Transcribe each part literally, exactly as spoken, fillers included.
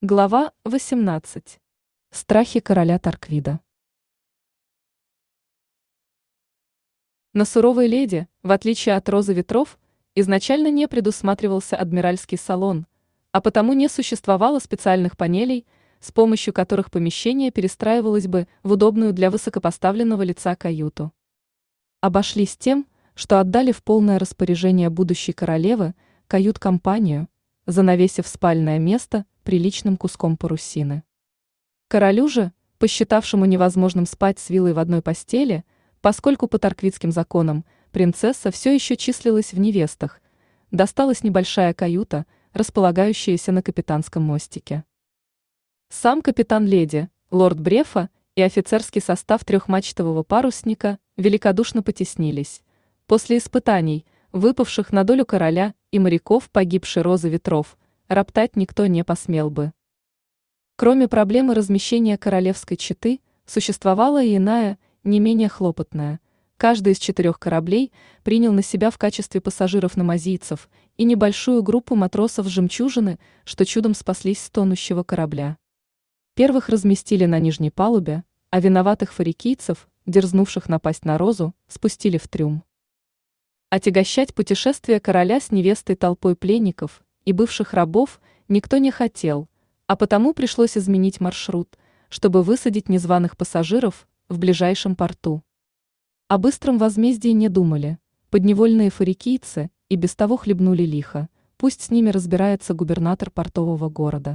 Глава восемнадцать. Страхи короля Тарквида. На суровой леди, в отличие от розы ветров, изначально не предусматривался адмиральский салон, а потому не существовало специальных панелей, с помощью которых помещение перестраивалось бы в удобную для высокопоставленного лица каюту. Обошлись тем, что отдали в полное распоряжение будущей королевы кают-компанию, занавесив спальное место приличным куском парусины. Королю же, посчитавшему невозможным спать с виллой в одной постели, поскольку по тарквидским законам принцесса все еще числилась в невестах, досталась небольшая каюта, располагающаяся на капитанском мостике. Сам капитан-леди, лорд Брефа и офицерский состав трехмачтового парусника великодушно потеснились. После испытаний, выпавших на долю короля и моряков погибшей розы ветров, роптать никто не посмел бы. Кроме проблемы размещения королевской четы, существовала и иная, не менее хлопотная. Каждый из четырех кораблей принял на себя в качестве пассажиров намазийцев и небольшую группу матросов жемчужины, что чудом спаслись с тонущего корабля. Первых разместили на нижней палубе, а виноватых фарикийцев, дерзнувших напасть на розу, спустили в трюм. Отягощать путешествие короля с невестой толпой пленников и бывших рабов никто не хотел, а потому пришлось изменить маршрут, чтобы высадить незваных пассажиров в ближайшем порту. О быстром возмездии не думали, подневольные фарикийцы и без того хлебнули лихо, пусть с ними разбирается губернатор портового города.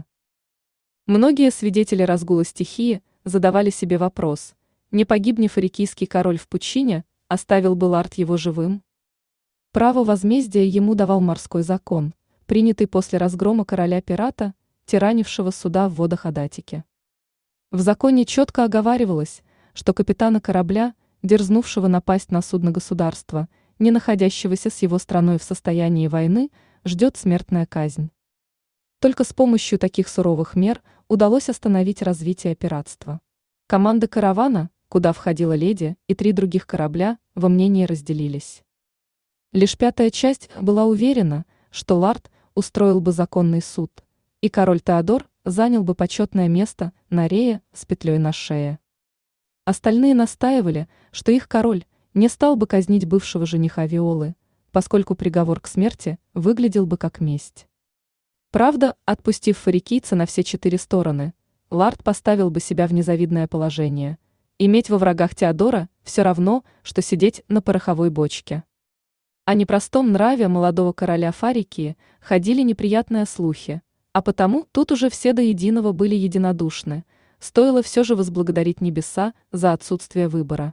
Многие свидетели разгула стихии задавали себе вопрос, не погибни фарикийский король в пучине, оставил бы Лард его живым? Право возмездия ему давал морской закон, принятый после разгрома короля-пирата, тиранившего суда в водах Адатики. В законе четко оговаривалось, что капитана корабля, дерзнувшего напасть на судно государства, не находящегося с его страной в состоянии войны, ждет смертная казнь. Только с помощью таких суровых мер удалось остановить развитие пиратства. Команда каравана, куда входила леди и три других корабля, во мнении разделились. Лишь пятая часть была уверена, что Лард устроил бы законный суд, и король Теодор занял бы почетное место на рее с петлей на шее. Остальные настаивали, что их король не стал бы казнить бывшего жениха Виолы, поскольку приговор к смерти выглядел бы как месть. Правда, отпустив фарикийца на все четыре стороны, Лард поставил бы себя в незавидное положение. Иметь во врагах Теодора все равно, что сидеть на пороховой бочке. О непростом нраве молодого короля Фарикии ходили неприятные слухи, а потому тут уже все до единого были единодушны, стоило все же возблагодарить небеса за отсутствие выбора.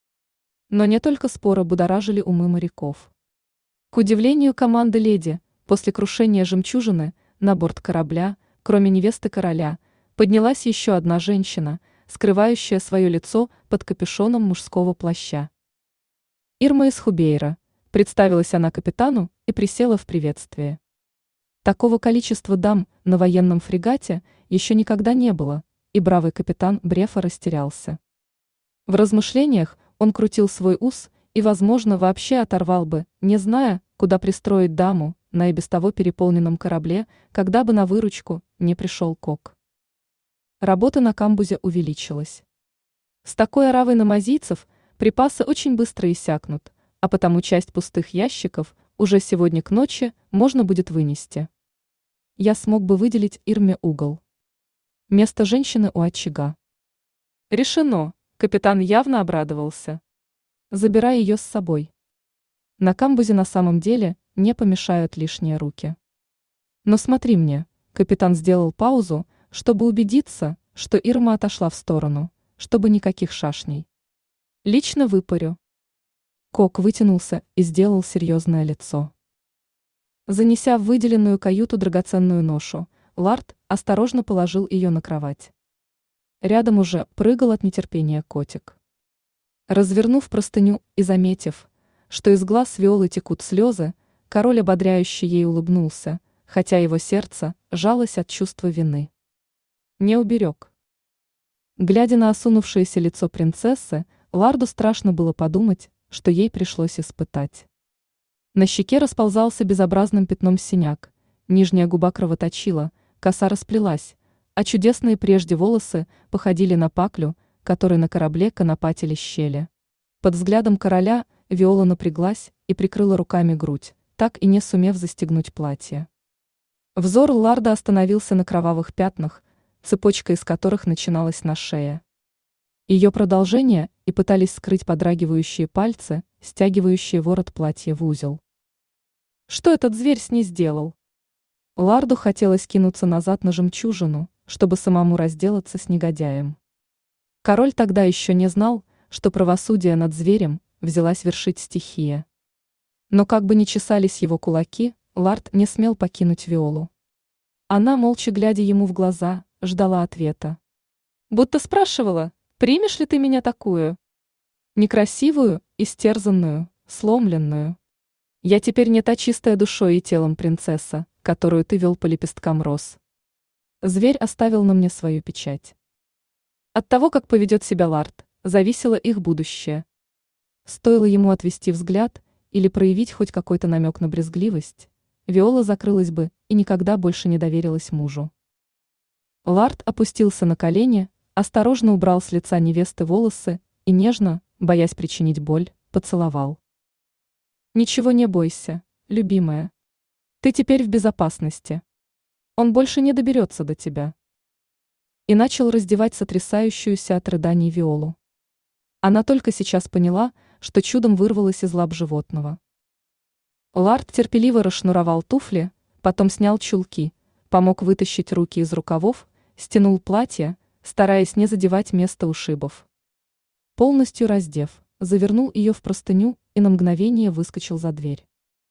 Но не только споры будоражили умы моряков. К удивлению команды леди, после крушения жемчужины на борт корабля, кроме невесты короля, поднялась еще одна женщина, скрывающая свое лицо под капюшоном мужского плаща. Ирма из Хубейра, представилась она капитану и присела в приветствие. Такого количества дам на военном фрегате еще никогда не было, и бравый капитан Брефа растерялся. В размышлениях он крутил свой ус и, возможно, вообще оторвал бы, не зная, куда пристроить даму на и без того переполненном корабле, когда бы на выручку не пришел Кок. Работа на камбузе увеличилась. С такой оравой намазийцев припасы очень быстро иссякнут, а потому часть пустых ящиков уже сегодня к ночи можно будет вынести. Я смог бы выделить Ирме угол. Место женщины у очага. Решено, капитан явно обрадовался. Забирай ее с собой. На камбузе на самом деле не помешают лишние руки. Но смотри мне, капитан сделал паузу, чтобы убедиться, что Ирма отошла в сторону, чтобы никаких шашней. Лично выпарю. Кок вытянулся и сделал серьезное лицо. Занеся в выделенную каюту драгоценную ношу, Лард осторожно положил ее на кровать. Рядом уже прыгал от нетерпения котик. Развернув простыню и заметив, что из глаз Виолы текут слезы, король ободряюще ей улыбнулся, хотя его сердце жалось от чувства вины. Не уберег. Глядя на осунувшееся лицо принцессы, Ларду страшно было подумать, что ей пришлось испытать. На щеке расползался безобразным пятном синяк, нижняя губа кровоточила, коса расплелась, а чудесные прежде волосы походили на паклю, которой на корабле конопатили щели. Под взглядом короля Виола напряглась и прикрыла руками грудь, так и не сумев застегнуть платье. Взор Ларда остановился на кровавых пятнах, цепочка из которых начиналась на шее. Ее продолжение и пытались скрыть подрагивающие пальцы, стягивающие ворот платья в узел. Что этот зверь с ней сделал? Ларду хотелось кинуться назад на жемчужину, чтобы самому разделаться с негодяем. Король тогда еще не знал, что правосудие над зверем взялась вершить стихия. Но как бы ни чесались его кулаки, Лард не смел покинуть Виолу. Она, молча глядя ему в глаза, ждала ответа. Будто спрашивала: «Примешь ли ты меня такую? Некрасивую, истерзанную, сломленную. Я теперь не та чистая душой и телом принцесса, которую ты вел по лепесткам роз». Зверь оставил на мне свою печать. От того, как поведет себя Лард, зависело их будущее. Стоило ему отвести взгляд или проявить хоть какой-то намек на брезгливость, Виола закрылась бы и никогда больше не доверилась мужу. Лард опустился на колени, осторожно убрал с лица невесты волосы и нежно, боясь причинить боль, поцеловал. «Ничего не бойся, любимая. Ты теперь в безопасности. Он больше не доберется до тебя». И начал раздевать сотрясающуюся от рыданий Виолу. Она только сейчас поняла, что чудом вырвалась из лап животного. Лард терпеливо расшнуровал туфли, потом снял чулки, помог вытащить руки из рукавов, стянул платье, стараясь не задевать место ушибов. Полностью раздев, завернул ее в простыню и на мгновение выскочил за дверь.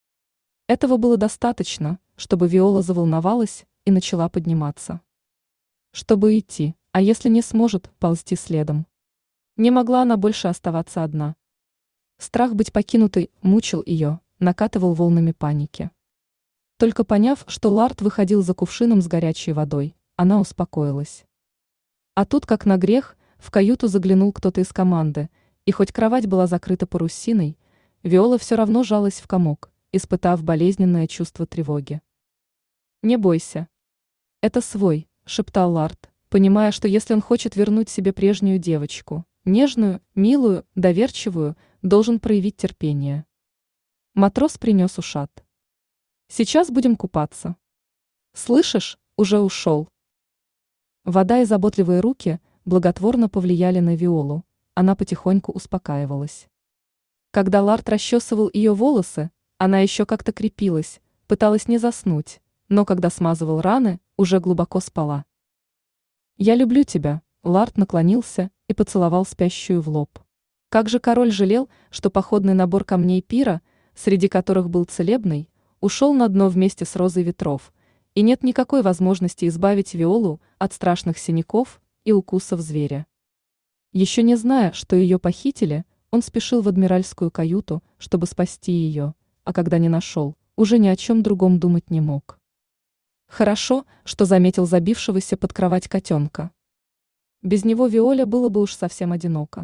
Этого было достаточно, чтобы Виола заволновалась и начала подниматься. Чтобы идти, а если не сможет, ползти следом. Не могла она больше оставаться одна. Страх быть покинутой мучил ее, накатывал волнами паники. Только поняв, что Лард выходил за кувшином с горячей водой, она успокоилась. А тут, как на грех, в каюту заглянул кто-то из команды, и хоть кровать была закрыта парусиной, Виола все равно жалась в комок, испытав болезненное чувство тревоги. «Не бойся. Это свой», — шептал Лард, понимая, что если он хочет вернуть себе прежнюю девочку, нежную, милую, доверчивую, должен проявить терпение. Матрос принес ушат. «Сейчас будем купаться». «Слышишь, уже ушел». Вода и заботливые руки благотворно повлияли на Виолу, она потихоньку успокаивалась. Когда Лард расчесывал ее волосы, она еще как-то крепилась, пыталась не заснуть, но когда смазывал раны, уже глубоко спала. «Я люблю тебя», — Лард наклонился и поцеловал спящую в лоб. Как же король жалел, что походный набор камней пира, среди которых был целебный, ушел на дно вместе с розой ветров, и нет никакой возможности избавить Виолу от страшных синяков и укусов зверя. Еще не зная, что ее похитили, он спешил в адмиральскую каюту, чтобы спасти ее, а когда не нашел, уже ни о чем другом думать не мог. Хорошо, что заметил забившегося под кровать котенка. Без него Виоле было бы уж совсем одиноко.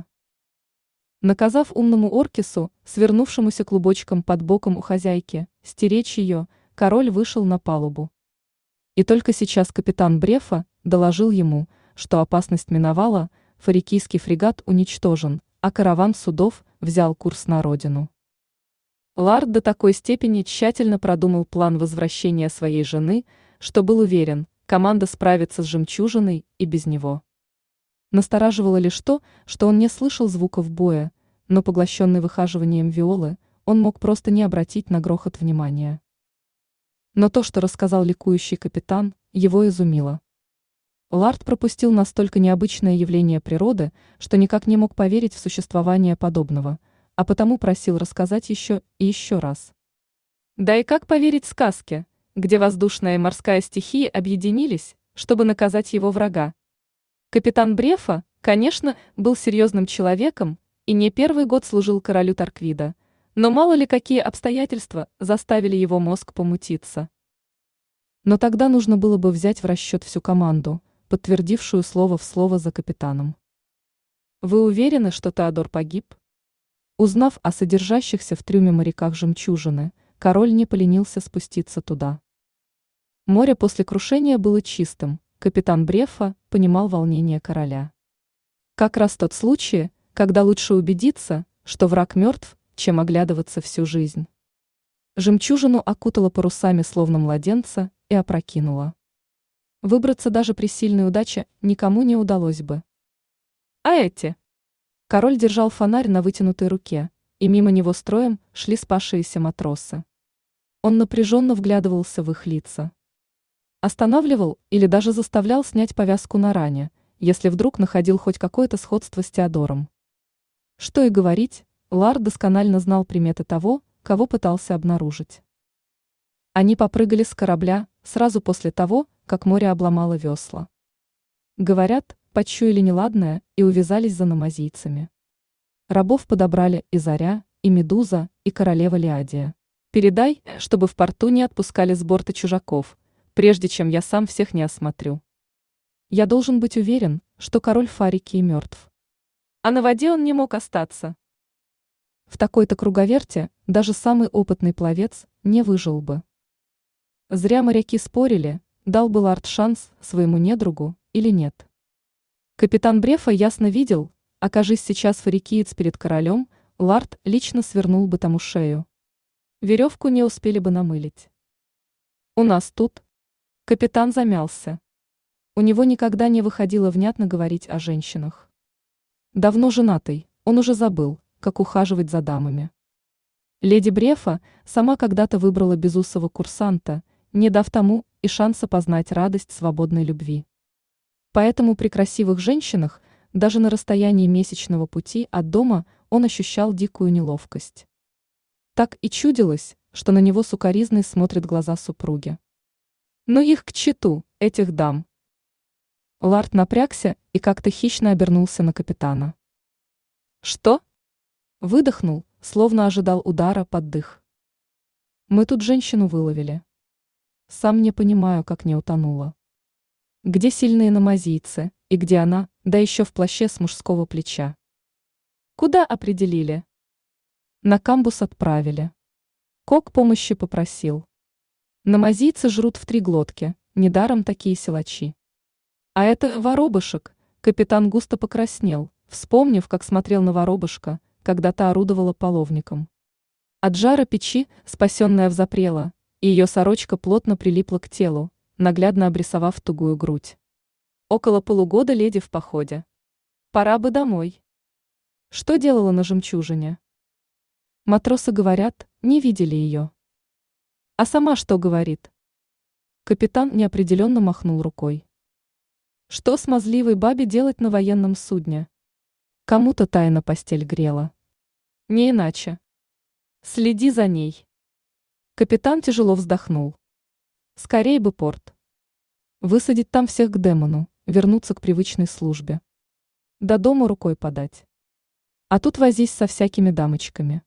Наказав умному Оркису, свернувшемуся клубочком под боком у хозяйки, стеречь ее, король вышел на палубу. И только сейчас капитан Брефа доложил ему, что опасность миновала, фарикийский фрегат уничтожен, а караван судов взял курс на родину. Лард до такой степени тщательно продумал план возвращения своей жены, что был уверен, команда справится с жемчужиной и без него. Настораживало лишь то, что он не слышал звуков боя, но поглощенный выхаживанием Виолы, он мог просто не обратить на грохот внимания. Но то, что рассказал ликующий капитан, его изумило. Лард пропустил настолько необычное явление природы, что никак не мог поверить в существование подобного, а потому просил рассказать еще и еще раз. Да и как поверить сказке, где воздушная и морская стихии объединились, чтобы наказать его врага? Капитан Брефа, конечно, был серьезным человеком и не первый год служил королю Тарквида, но мало ли какие обстоятельства заставили его мозг помутиться. Но тогда нужно было бы взять в расчет всю команду, подтвердившую слово в слово за капитаном. «Вы уверены, что Теодор погиб?» Узнав о содержащихся в трюме моряках жемчужины, король не поленился спуститься туда. Море после крушения было чистым, капитан Бреффа понимал волнение короля. Как раз тот случай, когда лучше убедиться, что враг мертв, чем оглядываться всю жизнь. Жемчужину окутала парусами словно младенца и опрокинула. Выбраться даже при сильной удаче никому не удалось бы. А эти? Король держал фонарь на вытянутой руке, и мимо него строем шли спасшиеся матросы. Он напряженно вглядывался в их лица. Останавливал или даже заставлял снять повязку на ране, если вдруг находил хоть какое-то сходство с Теодором. Что и говорить, Лар досконально знал приметы того, кого пытался обнаружить. Они попрыгали с корабля сразу после того, как море обломало весла. Говорят, почуяли неладное и увязались за намазийцами. Рабов подобрали и Заря, и Медуза, и королева Лиадия. Передай, чтобы в порту не отпускали с борта чужаков, прежде чем я сам всех не осмотрю. Я должен быть уверен, что король Фарикии мертв. А на воде он не мог остаться. В такой-то круговерте даже самый опытный пловец не выжил бы. Зря моряки спорили, дал бы Лард шанс своему недругу или нет. Капитан Бреффа ясно видел, окажись сейчас фарикиец перед королем, Лард лично свернул бы тому шею. Веревку не успели бы намылить. У нас тут. Капитан замялся. У него никогда не выходило внятно говорить о женщинах. Давно женатый, он уже забыл, как ухаживать за дамами. Леди Бреффа сама когда-то выбрала безусого курсанта, не дав тому и шанса познать радость свободной любви. Поэтому при красивых женщинах, даже на расстоянии месячного пути от дома, он ощущал дикую неловкость. Так и чудилось, что на него сукоризной смотрят глаза супруги. Но их к читу, этих дам. Лард напрягся и как-то хищно обернулся на капитана. Что? Выдохнул, словно ожидал удара под дых. Мы тут женщину выловили. Сам не понимаю, как не утонула. Где сильные намазийцы, и где она, да еще в плаще с мужского плеча? Куда определили? На камбус отправили. Кок помощи попросил. Намазийцы жрут в три глотки, недаром такие силачи. А это воробышек, капитан густо покраснел, вспомнив, как смотрел на воробушка, когда та орудовала половником. От жара печи, спасенная взапрела, и ее сорочка плотно прилипла к телу, наглядно обрисовав тугую грудь. Около полугода леди в походе. Пора бы домой. Что делала на жемчужине? Матросы говорят, не видели ее. А сама что говорит? Капитан неопределенно махнул рукой. Что смазливой бабе делать на военном судне? Кому-то тайно постель грела. Не иначе. Следи за ней. Капитан тяжело вздохнул. Скорей бы порт. Высадить там всех к демону, вернуться к привычной службе. До дома рукой подать. А тут возись со всякими дамочками.